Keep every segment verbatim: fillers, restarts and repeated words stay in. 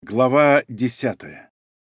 Глава десятая.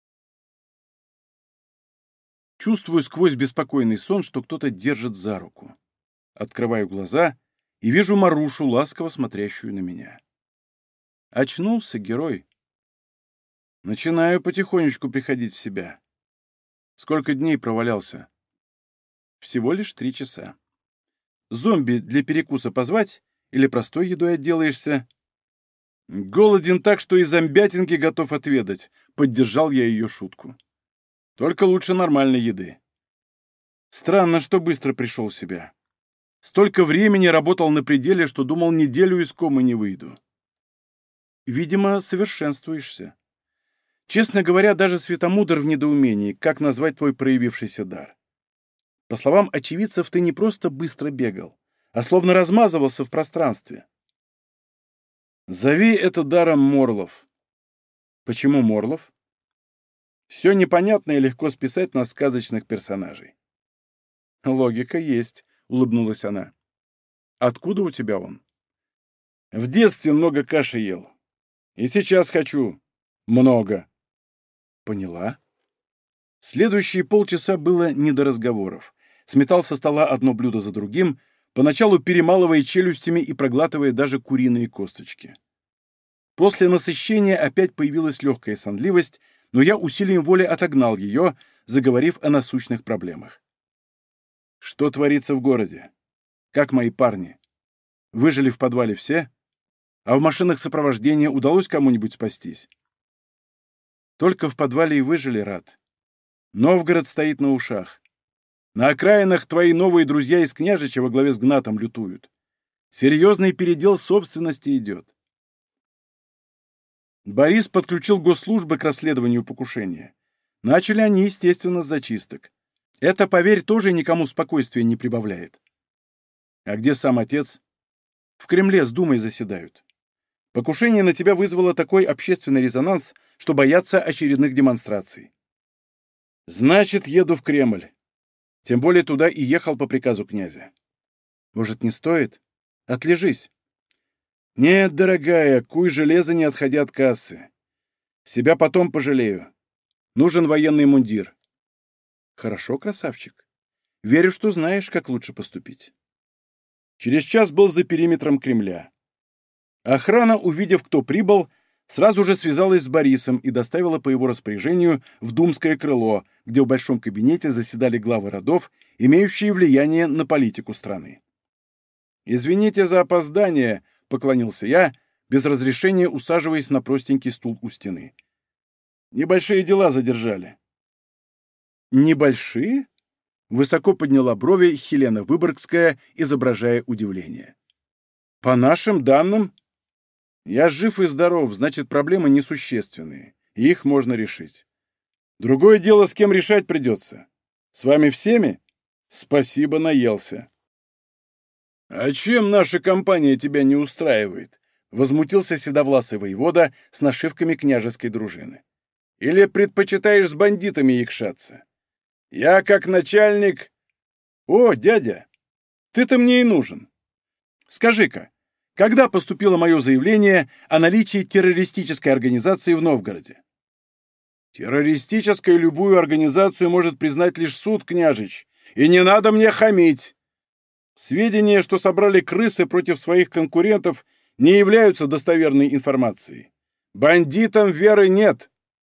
Чувствую сквозь беспокойный сон, что кто-то держит за руку. Открываю глаза и вижу Марушу, ласково смотрящую на меня. Очнулся герой. Начинаю потихонечку приходить в себя. Сколько дней провалялся? Всего лишь три часа. Зомби для перекуса позвать или простой едой отделаешься? Голоден так, что и зомбятинки готов отведать. Поддержал я ее шутку. Только лучше нормальной еды. Странно, что быстро пришел в себя. Столько времени работал на пределе, что думал, неделю из комы не выйду. Видимо, совершенствуешься. Честно говоря, даже Светомудр в недоумении, как назвать твой проявившийся дар. По словам очевидцев, ты не просто быстро бегал, а словно размазывался в пространстве. Зови это даром Морлов. Почему Морлов? Все непонятно и легко списать на сказочных персонажей. Логика есть, улыбнулась она. Откуда у тебя он? В детстве много каши ел. И сейчас хочу много. Поняла. Следующие полчаса было не до разговоров. Сметал со стола одно блюдо за другим, поначалу перемалывая челюстями и проглатывая даже куриные косточки. После насыщения опять появилась легкая сонливость, но я усилием воли отогнал ее, заговорив о насущных проблемах. Что творится в городе? Как мои парни? Выжили в подвале все? А в машинах сопровождения удалось кому-нибудь спастись? Только в подвале и выжили, Рад. Новгород стоит на ушах. На окраинах твои новые друзья из княжича во главе с Гнатом лютуют. Серьезный передел собственности идет. Борис подключил госслужбы к расследованию покушения. Начали они, естественно, с зачисток. Это, поверь, тоже никому спокойствия не прибавляет. А где сам отец? В Кремле с Думой заседают. Покушение на тебя вызвало такой общественный резонанс, что боятся очередных демонстраций. Значит, еду в Кремль. Тем более туда и ехал по приказу князя. Может, не стоит? Отлежись. Нет, дорогая, куй железо, не отходя от кассы. Себя потом пожалею. Нужен военный мундир. Хорошо, красавчик. Верю, что знаешь, как лучше поступить. Через час был за периметром Кремля. Охрана, увидев, кто прибыл, сразу же связалась с Борисом и доставила по его распоряжению в Думское крыло, где в большом кабинете заседали главы родов, имеющие влияние на политику страны. «Извините за опоздание», — поклонился я, без разрешения усаживаясь на простенький стул у стены. «Небольшие дела задержали». «Небольшие?» — высоко подняла брови Хелена Выборгская, изображая удивление. «По нашим данным...» Я жив и здоров, значит, проблемы несущественные, и их можно решить. Другое дело, с кем решать придется. С вами всеми? Спасибо, наелся. А чем наша компания тебя не устраивает? Возмутился седовласый воевода с нашивками княжеской дружины. Или предпочитаешь с бандитами якшаться? Я как начальник... О, дядя, ты-то мне и нужен. Скажи-ка, когда поступило мое заявление о наличии террористической организации в Новгороде? Террористической любую организацию может признать лишь суд, княжич, и не надо мне хамить. Сведения, что собрали крысы против своих конкурентов, не являются достоверной информацией. Бандитам веры нет.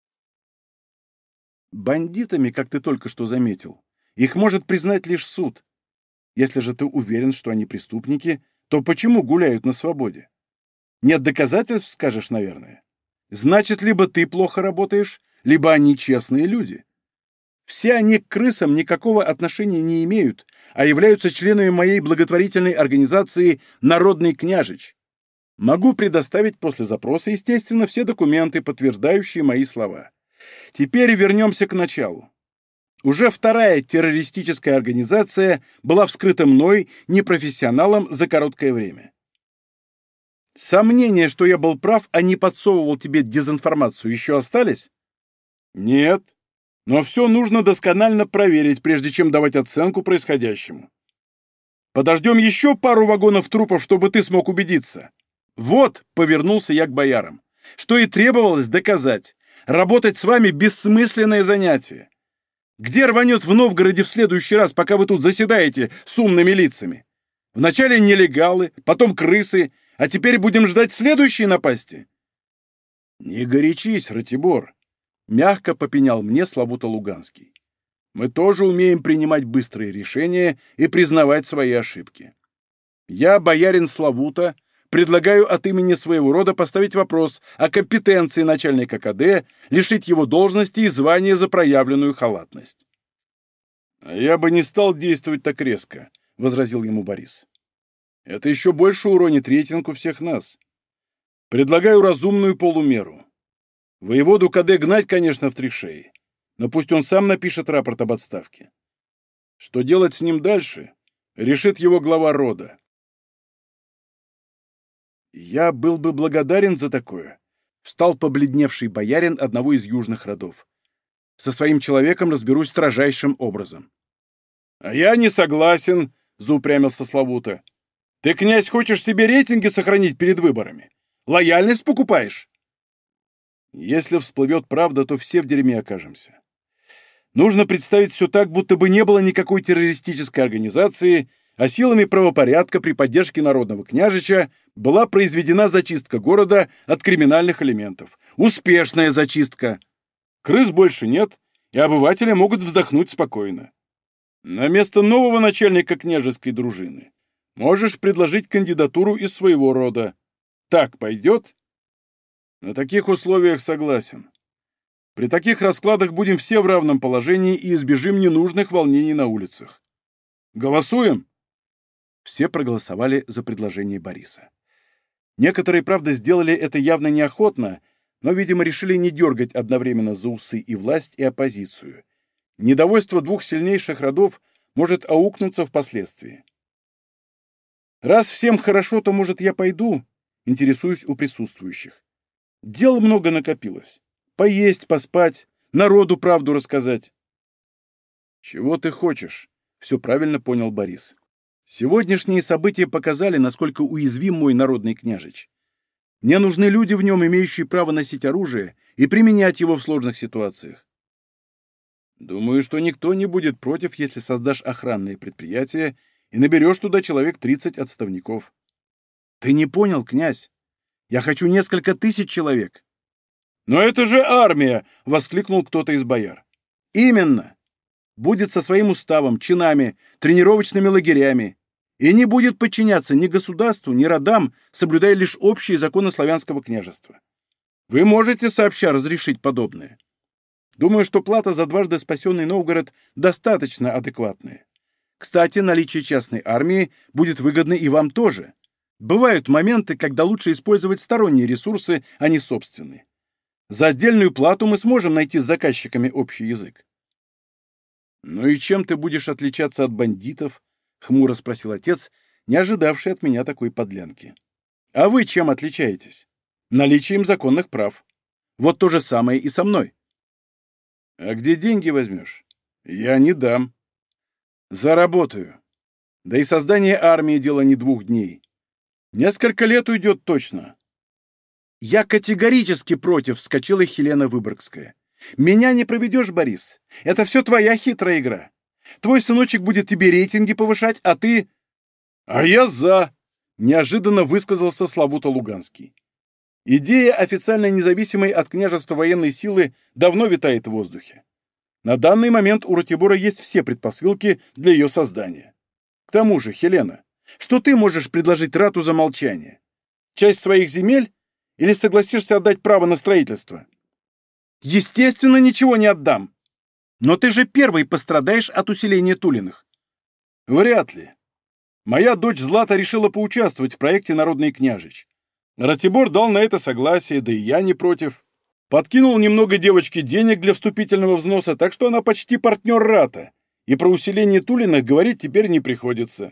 Бандитами, как ты только что заметил, их может признать лишь суд. Если же ты уверен, что они преступники, то почему гуляют на свободе? Нет доказательств, скажешь, наверное. Значит, либо ты плохо работаешь, либо они честные люди. Все они к крысам никакого отношения не имеют, а являются членами моей благотворительной организации «Народный княжич». Могу предоставить после запроса, естественно, все документы, подтверждающие мои слова. Теперь вернемся к началу. Уже вторая террористическая организация была вскрыта мной, непрофессионалом, за короткое время. Сомнения, что я был прав, а не подсовывал тебе дезинформацию, еще остались? Нет, но все нужно досконально проверить, прежде чем давать оценку происходящему. Подождем еще пару вагонов трупов, чтобы ты смог убедиться. Вот, повернулся я к боярам. что и требовалось доказать. Работать с вами — бессмысленное занятие. Где рванет в Новгороде в следующий раз, пока вы тут заседаете с умными лицами? Вначале нелегалы, потом крысы, а теперь будем ждать следующие напасти? Не горячись, Ратибор, мягко попенял мне Славута Луганский. Мы тоже умеем принимать быстрые решения и признавать свои ошибки. Я, боярин Славута, предлагаю от имени своего рода поставить вопрос о компетенции начальника КД, лишить его должности и звания за проявленную халатность. «А я бы не стал действовать так резко», — возразил ему Борис. «Это еще больше уронит рейтинг у всех нас. Предлагаю разумную полумеру. Воеводу КД гнать, конечно, в три шеи, но пусть он сам напишет рапорт об отставке. Что делать с ним дальше, решит его глава рода». «Я был бы благодарен за такое», — встал побледневший боярин одного из южных родов. «Со своим человеком разберусь строжайшим образом». «А я не согласен», — заупрямился Славута. «Ты, князь, хочешь себе рейтинги сохранить перед выборами? Лояльность покупаешь?» «Если всплывет правда, то все в дерьме окажемся. Нужно представить все так, будто бы не было никакой террористической организации, а силами правопорядка при поддержке народного княжича была произведена зачистка города от криминальных элементов. Успешная зачистка. Крыс больше нет, и обыватели могут вздохнуть спокойно. На место нового начальника княжеской дружины можешь предложить кандидатуру из своего рода. Так пойдет? На таких условиях согласен. При таких раскладах будем все в равном положении и избежим ненужных волнений на улицах. Голосуем?» Все проголосовали за предложение Бориса. Некоторые, правда, сделали это явно неохотно, но, видимо, решили не дергать одновременно за усы и власть, и оппозицию. Недовольство двух сильнейших родов может аукнуться впоследствии. «Раз всем хорошо, то, может, я пойду?» — интересуюсь у присутствующих. «Дел много накопилось. Поесть, поспать, народу правду рассказать». «Чего ты хочешь?» — все правильно понял Борис. «Сегодняшние события показали, насколько уязвим мой народный княжич. Мне нужны люди в нем, имеющие право носить оружие и применять его в сложных ситуациях. Думаю, что никто не будет против, если создашь охранное предприятие и наберешь туда человек тридцать отставников». «Ты не понял, князь? Я хочу несколько тысяч человек». «Но это же армия!» — воскликнул кто-то из бояр. «Именно! Будет со своим уставом, чинами, тренировочными лагерями и не будет подчиняться ни государству, ни родам, соблюдая лишь общие законы славянского княжества. Вы можете сообща разрешить подобное. Думаю, что плата за дважды спасенный Новгород достаточно адекватная. Кстати, наличие частной армии будет выгодно и вам тоже. Бывают моменты, когда лучше использовать сторонние ресурсы, а не собственные. За отдельную плату мы сможем найти с заказчиками общий язык». «Ну и чем ты будешь отличаться от бандитов?» — хмуро спросил отец, не ожидавший от меня такой подлянки. «А вы чем отличаетесь? Наличием законных прав. Вот то же самое и со мной». «А где деньги возьмешь?» «Я не дам». «Заработаю. Да и создание армии — дело не двух дней. Несколько лет уйдет точно». «Я категорически против», — вскочила Хелена Выборгская. «Меня не проведешь, Борис. Это все твоя хитрая игра. Твой сыночек будет тебе рейтинги повышать, а ты...» «А я за!» — неожиданно высказался Славута Луганский. Идея официально независимой от княжества военной силы давно витает в воздухе. На данный момент у Ратибора есть все предпосылки для ее создания. К тому же, Хелена, что ты можешь предложить рату за молчание? Часть своих земель? Или согласишься отдать право на строительство?» «Естественно, ничего не отдам. Но ты же первый пострадаешь от усиления Тулиных». «Вряд ли. Моя дочь Злата решила поучаствовать в проекте «Народный княжич». Ратибор дал на это согласие, да и я не против. Подкинул немного девочке денег для вступительного взноса, так что она почти партнер рата, и про усиление Тулиных говорить теперь не приходится».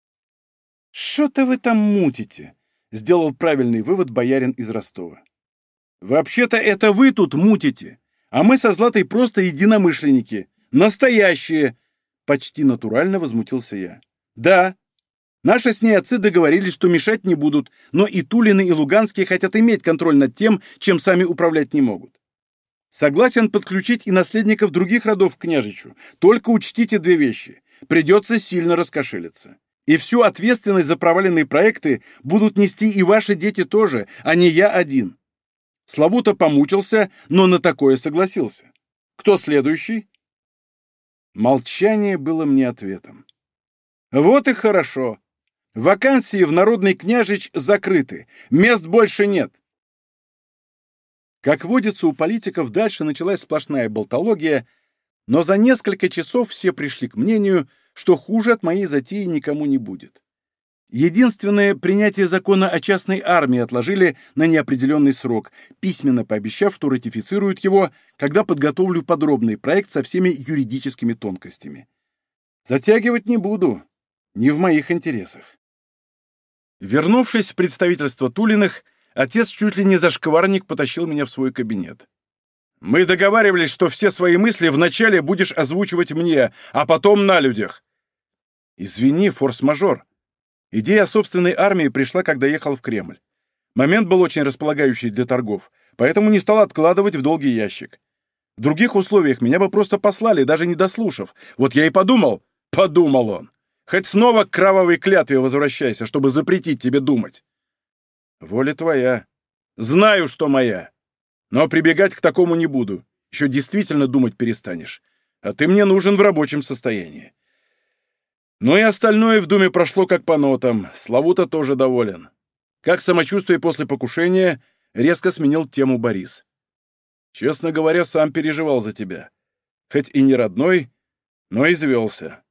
«Что-то вы там мутите», — сделал правильный вывод боярин из Ростова. «Вообще-то это вы тут мутите, а мы со Златой просто единомышленники, настоящие!» Почти натурально возмутился я. «Да, Наши с ней отцы договорились, что мешать не будут, но и Тулины, и Луганские хотят иметь контроль над тем, чем сами управлять не могут. Согласен подключить и наследников других родов к княжичу. Только учтите две вещи. Придется сильно раскошелиться. И всю ответственность за проваленные проекты будут нести и ваши дети тоже, а не я один. Славута помучился, но на такое согласился. Кто следующий? Молчание было мне ответом. Вот и хорошо. Вакансии в народный княжич закрыты. Мест больше нет. Как водится у политиков, дальше началась сплошная болтология, но за несколько часов все пришли к мнению, что хуже от моей затеи никому не будет. Единственное, принятие закона о частной армии отложили на неопределенный срок, письменно пообещав, что ратифицируют его, когда подготовлю подробный проект со всеми юридическими тонкостями. Затягивать не буду, не в моих интересах. Вернувшись в представительство Тулиных, отец чуть ли не за шкварник потащил меня в свой кабинет. «Мы договаривались, что все свои мысли вначале будешь озвучивать мне, а потом на людях». «Извини, форс-мажор. Идея о собственной армии пришла, когда ехал в Кремль. Момент был очень располагающий для торгов, поэтому не стал откладывать в долгий ящик. В других условиях меня бы просто послали, даже не дослушав. Вот я и подумал». «Подумал он. Хоть снова к кровавой клятве возвращайся, чтобы запретить тебе думать». «Воля твоя. Знаю, что моя. Но прибегать к такому не буду. Еще действительно думать перестанешь. А ты мне нужен в рабочем состоянии». Ну и остальное в Думе прошло как по нотам. Славута тоже доволен. Как самочувствие после покушения, резко сменил тему Борис. «Честно говоря, сам переживал за тебя. Хоть и не родной, но извелся».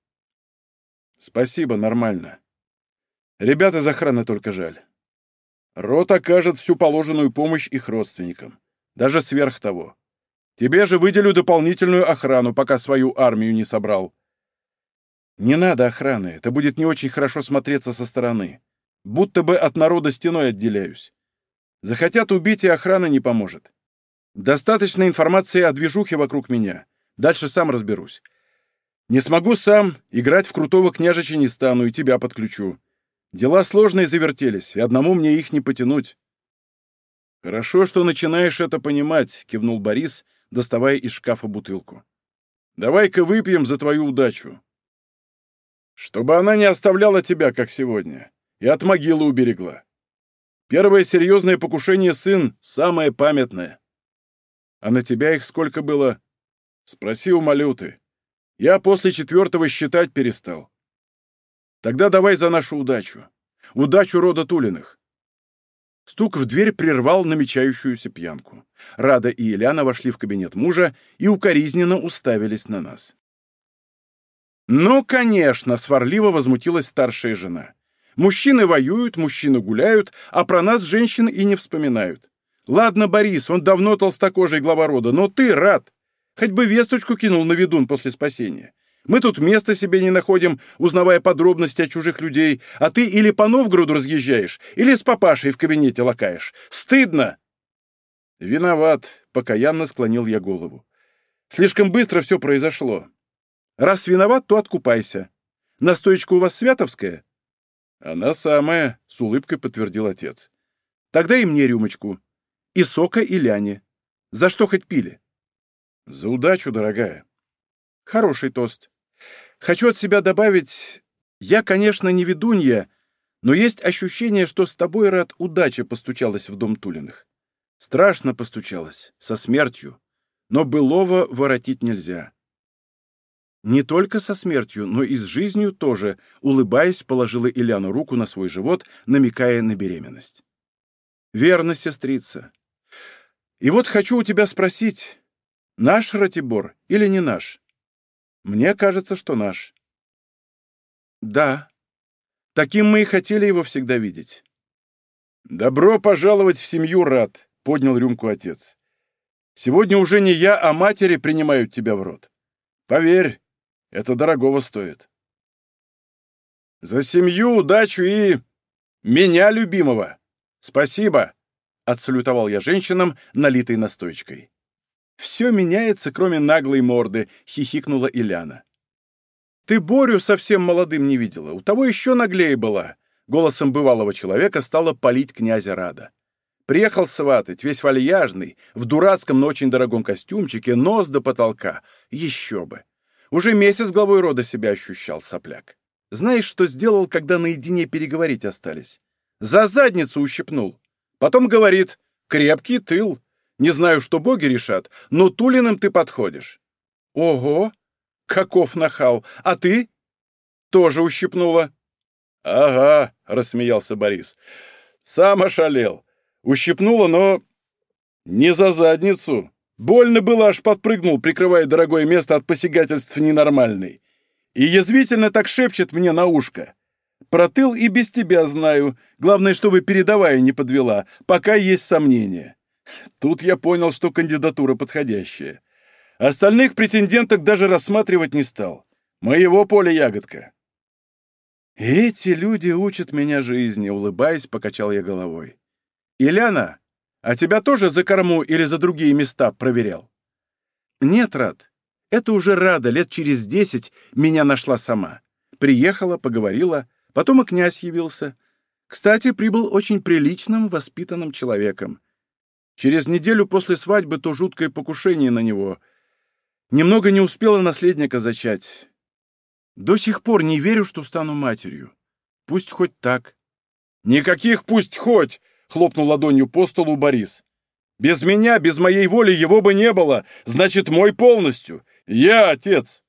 «Спасибо, нормально. Ребят из охраны только жаль. Рот окажет всю положенную помощь их родственникам. Даже сверх того. Тебе же выделю дополнительную охрану, пока свою армию не собрал». «Не надо охраны, это будет не очень хорошо смотреться со стороны. Будто бы от народа стеной отделяюсь. Захотят убить, и охрана не поможет. Достаточно информации о движухе вокруг меня. Дальше сам разберусь. Не смогу сам, играть в крутого княжича не стану и тебя подключу. Дела сложные завертелись, и одному мне их не потянуть». «Хорошо, что начинаешь это понимать», — кивнул Борис, доставая из шкафа бутылку. «Давай-ка выпьем за твою удачу. Чтобы она не оставляла тебя, как сегодня, и от могилы уберегла. Первое серьезное покушение сын, самое памятное. А на тебя их сколько было? Спроси у Малюты. Я после четвертого считать перестал. Тогда давай за нашу удачу. Удачу рода Тулиных». Стук в дверь прервал намечающуюся пьянку. Рада и Еляна вошли в кабинет мужа и укоризненно уставились на нас. «Ну, конечно!» — сварливо возмутилась старшая жена. «Мужчины воюют, мужчины гуляют, а про нас женщин и не вспоминают. Ладно, Борис, он давно толстокожий глава рода, но ты, Рад, хоть бы весточку кинул на ведун после спасения. Мы тут места себе не находим, узнавая подробности о чужих людей, а ты или по Новгороду разъезжаешь, или с папашей в кабинете лакаешь. Стыдно!» «Виноват», — покаянно склонил я голову. «Слишком быстро все произошло. Раз виноват, то откупайся. Настоечка у вас святовская?» «Она самая», — с улыбкой подтвердил отец. «Тогда и мне рюмочку. И сока, и ляне. За что хоть пили?» «За удачу, дорогая». «Хороший тост. Хочу от себя добавить, я, конечно, не ведунья, но есть ощущение, что с тобой, Рад, удача постучалась в дом Тулиных. Страшно постучалась, со смертью, но былого воротить нельзя». «Не только со смертью, но и с жизнью тоже», — улыбаясь, положила Иляна руку на свой живот, намекая на беременность. «Верно, сестрица. И вот хочу у тебя спросить, наш Ратибор или не наш? Мне кажется, что наш». «Да. Таким мы и хотели его всегда видеть». «Добро пожаловать в семью, Рад», — поднял рюмку отец. «Сегодня уже не я, а матери принимают тебя в рот. Поверь, это дорогого стоит». «За семью, удачу и... меня, любимого! Спасибо!» — отсалютовал я женщинам, налитой настойкой. «Все меняется, кроме наглой морды», — хихикнула Иляна. Ты Борю совсем молодым не видела, у того еще наглее была. Голосом бывалого человека стала палить князя Рада. Приехал сватать, весь вальяжный, в дурацком, но очень дорогом костюмчике, нос до потолка. Еще бы. Уже месяц главой рода себя ощущал, сопляк. Знаешь, что сделал, когда наедине переговорить остались? За задницу ущипнул. Потом говорит: крепкий тыл. Не знаю, что боги решат, но Тулиным ты подходишь. Ого! Каков нахал! А ты? Тоже ущипнула. Ага, рассмеялся Борис. Сам ошалел. Ущипнула, но не за задницу. Больно было, аж подпрыгнул, прикрывая дорогое место от посягательств ненормальной. И язвительно так шепчет мне на ушко. Про тыл и без тебя знаю. Главное, чтобы передовая не подвела, пока есть сомнения. Тут я понял, что кандидатура подходящая. Остальных претенденток даже рассматривать не стал. Моего поля ягодка. Эти люди учат меня жизни, улыбаясь, покачал я головой. Ильяна, а тебя тоже за корму или за другие места проверял? Нет, Рад. Это уже Рада лет через десять меня нашла сама. Приехала, поговорила, потом и князь явился. Кстати, прибыл очень приличным, воспитанным человеком. Через неделю после свадьбы то жуткое покушение на него. Немного не успела наследника зачать. До сих пор не верю, что стану матерью. Пусть хоть так. Никаких пусть хоть! Хлопнул ладонью по столу Борис. Без меня, без моей воли его бы не было. Значит, мой полностью. Я отец.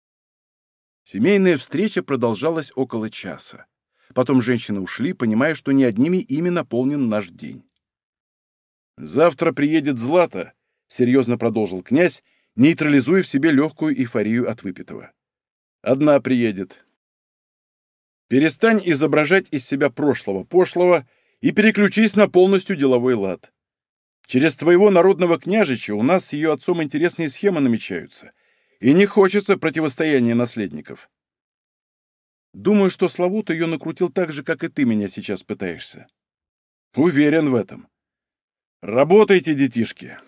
Семейная встреча продолжалась около часа. Потом женщины ушли, понимая, что не одними ими наполнен наш день. «Завтра приедет Злата», — серьезно продолжил князь, нейтрализуя в себе легкую эйфорию от выпитого. «Одна приедет. Перестань изображать из себя прошлого, пошлого и переключись на полностью деловой лад. Через твоего народного княжича у нас с ее отцом интересные схемы намечаются, и не хочется противостояния наследников. Думаю, что Славут ее накрутил так же, как и ты меня сейчас пытаешься. Уверен в этом. Работайте, детишки».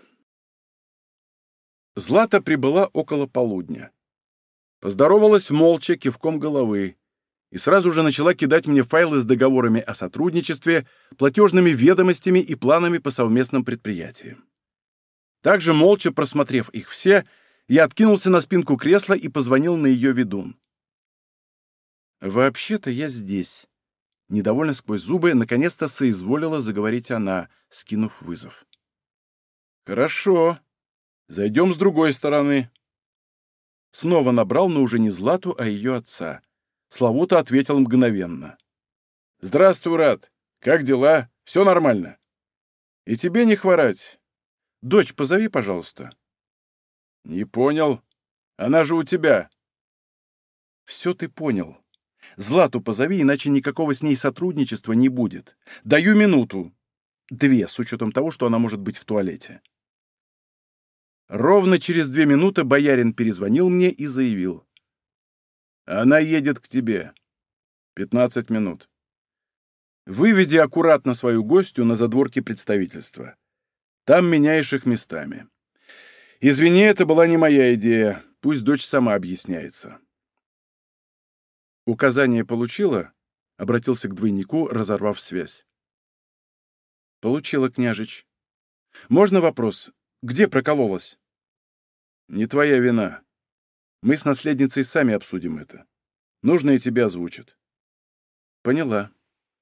Злата прибыла около полудня. Поздоровалась молча, кивком головы, и сразу же начала кидать мне файлы с договорами о сотрудничестве, платежными ведомостями и планами по совместным предприятиям. Также, молча просмотрев их все, я откинулся на спинку кресла и позвонил на ее ведун. «Вообще-то я здесь», — недовольно сквозь зубы наконец-то соизволила заговорить она, скинув вызов. «Хорошо. Зайдем с другой стороны». Снова набрал, но уже не Злату, а ее отца. Славута ответил мгновенно. «Здравствуй, Рад. Как дела? Все нормально?» «И тебе не хворать. Дочь, позови, пожалуйста». «Не понял. Она же у тебя». «Все ты понял. Злату позови, иначе никакого с ней сотрудничества не будет. Даю минуту. Две, с учетом того, что она может быть в туалете». Ровно через две минуты боярин перезвонил мне и заявил. «Она едет к тебе. Пятнадцать минут. Выведи аккуратно свою гостью на задворке представительства. Там меняешь их местами. Извини, это была не моя идея. Пусть дочь сама объясняется». «Указание получила?» — обратился к двойнику, разорвав связь. «Получила, княжич. Можно вопрос? Где прокололась?» «Не твоя вина. Мы с наследницей сами обсудим это. Нужно и тебя озвучат». «Поняла».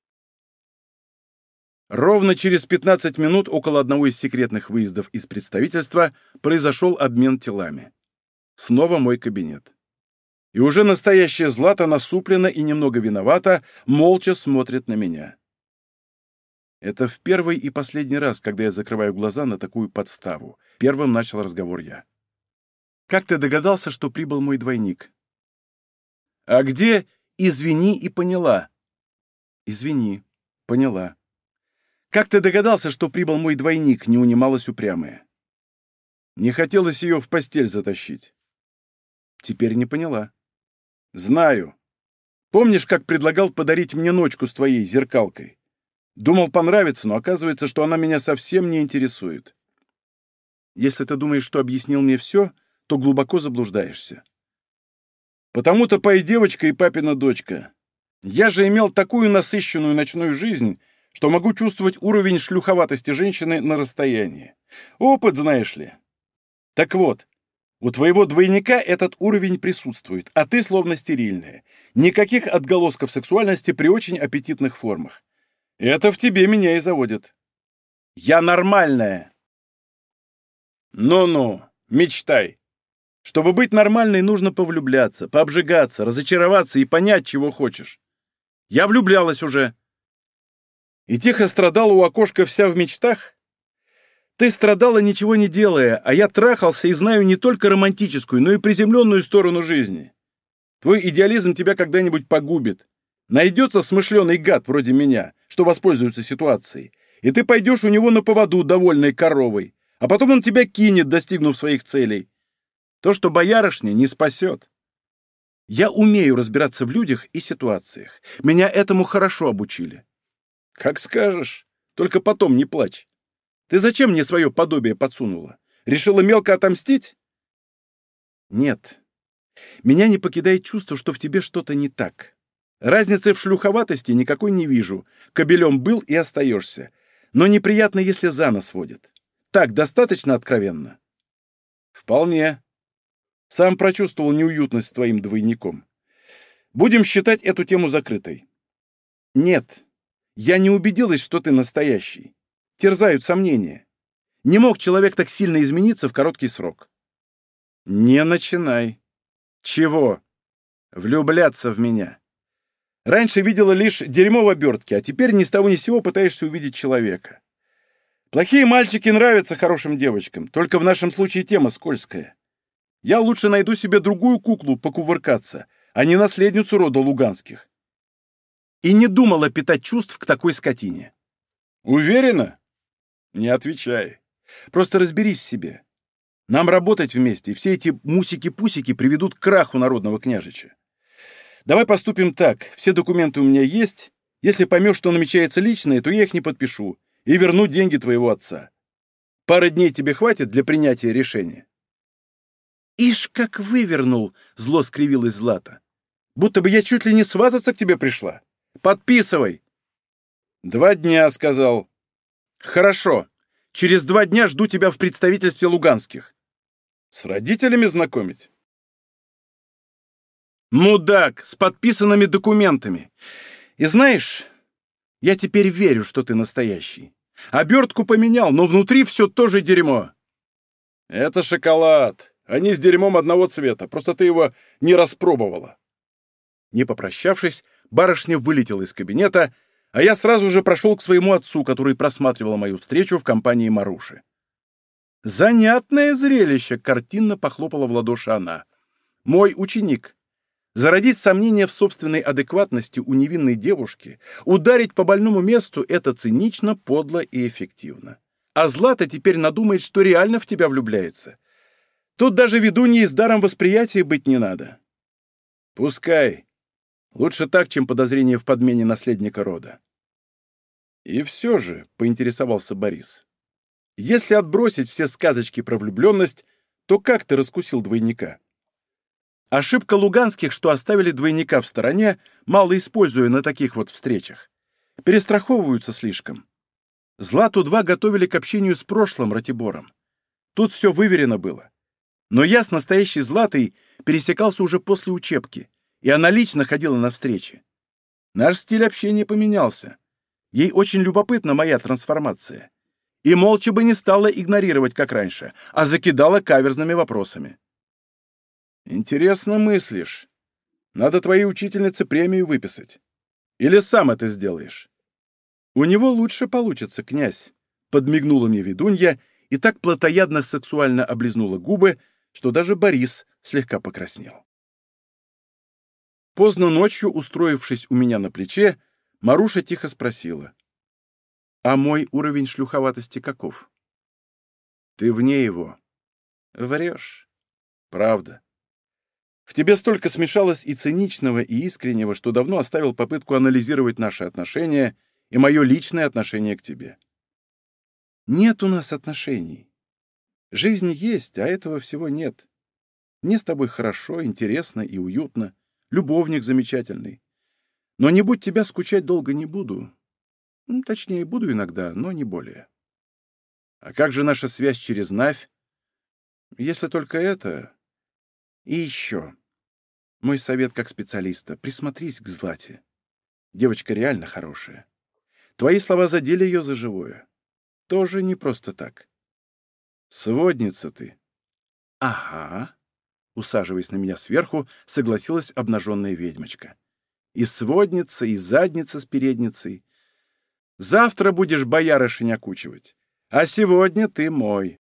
Ровно через пятнадцать минут около одного из секретных выездов из представительства произошел обмен телами. Снова мой кабинет. И уже настоящая Злата насуплена и немного виновата, молча смотрит на меня. Это в первый и последний раз, когда я закрываю глаза на такую подставу. Первым начал разговор я. «Как ты догадался, что прибыл мой двойник?» «А где «извини» и «поняла»?» «Извини, поняла». «Как ты догадался, что прибыл мой двойник?» — не унималась упрямая. «Не хотелось ее в постель затащить». «Теперь не поняла». «Знаю. Помнишь, как предлагал подарить мне ночку с твоей зеркалкой? Думал, понравится, но оказывается, что она меня совсем не интересует. Если ты думаешь, что объяснил мне все, то глубоко заблуждаешься. Потому-то пой девочка и папина дочка. Я же имел такую насыщенную ночную жизнь, что могу чувствовать уровень шлюховатости женщины на расстоянии. Опыт, знаешь ли. Так вот, у твоего двойника этот уровень присутствует, а ты словно стерильная. Никаких отголосков сексуальности при очень аппетитных формах. Это в тебе меня и заводит. Я нормальная. Ну-ну, мечтай. Чтобы быть нормальной, нужно повлюбляться, пообжигаться, разочароваться и понять, чего хочешь. Я влюблялась уже. И тихо страдала у окошка вся в мечтах. Ты страдала, ничего не делая, а я трахался и знаю не только романтическую, но и приземленную сторону жизни. Твой идеализм тебя когда-нибудь погубит. Найдется смышленый гад вроде меня, что воспользуется ситуацией, и ты пойдешь у него на поводу, довольной коровой, а потом он тебя кинет, достигнув своих целей. То, что боярышня, не спасет. Я умею разбираться в людях и ситуациях. Меня этому хорошо обучили. Как скажешь, только потом не плачь. Ты зачем мне свое подобие подсунула? Решила мелко отомстить? Нет. Меня не покидает чувство, что в тебе что-то не так. Разницы в шлюховатости никакой не вижу. Кобелем был и остаешься. Но неприятно, если за нос водит. Так, достаточно откровенно? Вполне. Сам прочувствовал неуютность с твоим двойником. Будем считать эту тему закрытой. Нет, я не убедилась, что ты настоящий. Терзают сомнения. Не мог человек так сильно измениться в короткий срок. Не начинай. Чего? Влюбляться в меня. Раньше видела лишь дерьмо в обертке, а теперь ни с того ни с сего пытаешься увидеть человека. Плохие мальчики нравятся хорошим девочкам, только в нашем случае тема скользкая. Я лучше найду себе другую куклу покувыркаться, а не наследницу рода Луганских. И не думала питать чувств к такой скотине. Уверена? Не отвечай. Просто разберись в себе. Нам работать вместе, и все эти мусики-пусики приведут к краху народного княжича. Давай поступим так. Все документы у меня есть. Если поймешь, что намечается личное, то я их не подпишу и верну деньги твоего отца. Пары дней тебе хватит для принятия решения. «Ишь, как вывернул!» — зло скривилась Злата. «Будто бы я чуть ли не свататься к тебе пришла. Подписывай!» «Два дня», — сказал. «Хорошо. Через два дня жду тебя в представительстве Луганских». «С родителями знакомить?» «Мудак! С подписанными документами! И знаешь, я теперь верю, что ты настоящий. Обертку поменял, но внутри все то же дерьмо». «Это шоколад. Они с дерьмом одного цвета, просто ты его не распробовала». Не попрощавшись, барышня вылетела из кабинета, а я сразу же прошел к своему отцу, который просматривал мою встречу в компании Маруши. «Занятное зрелище!» — картинно похлопала в ладоши она. «Мой ученик. Зародить сомнения в собственной адекватности у невинной девушки, ударить по больному месту — это цинично, подло и эффективно. А Злата теперь надумает, что реально в тебя влюбляется. Тут даже ведуньей с даром восприятия быть не надо. Пускай. Лучше так, чем подозрение в подмене наследника рода». «И все же», — поинтересовался Борис, — «если отбросить все сказочки про влюбленность, то как ты раскусил двойника?» Ошибка Луганских, что оставили двойника в стороне, мало используя на таких вот встречах. Перестраховываются слишком. Злату-два готовили к общению с прошлым Ратибором. Тут все выверено было. Но я с настоящей Златой пересекался уже после учебки, и она лично ходила на встречи. Наш стиль общения поменялся. Ей очень любопытна моя трансформация. И молча бы не стала игнорировать, как раньше, а закидала каверзными вопросами. «Интересно мыслишь. Надо твоей учительнице премию выписать. Или сам это сделаешь?» «У него лучше получится, князь», — подмигнула мне ведунья и так плотоядно-сексуально облизнула губы, что даже Борис слегка покраснел. Поздно ночью, устроившись у меня на плече, Маруша тихо спросила: «А мой уровень шлюховатости каков?» «Ты вне его». «Врешь». «Правда. В тебе столько смешалось и циничного, и искреннего, что давно оставил попытку анализировать наши отношения и мое личное отношение к тебе». «Нет у нас отношений. Жизнь есть, а этого всего нет. Мне с тобой хорошо, интересно и уютно. Любовник замечательный. Но не будь тебя, скучать долго не буду. Ну, точнее, буду иногда, но не более. А как же наша связь через Навь? Если только это... И еще. Мой совет как специалиста — присмотрись к Злате. Девочка реально хорошая. Твои слова задели ее за живое. Тоже не просто так. Сводница ты. Ага. Усаживаясь на меня сверху, согласилась обнаженная ведьмочка. И сводница, и задница с передницей. Завтра будешь боярышень окучивать, а сегодня ты мой.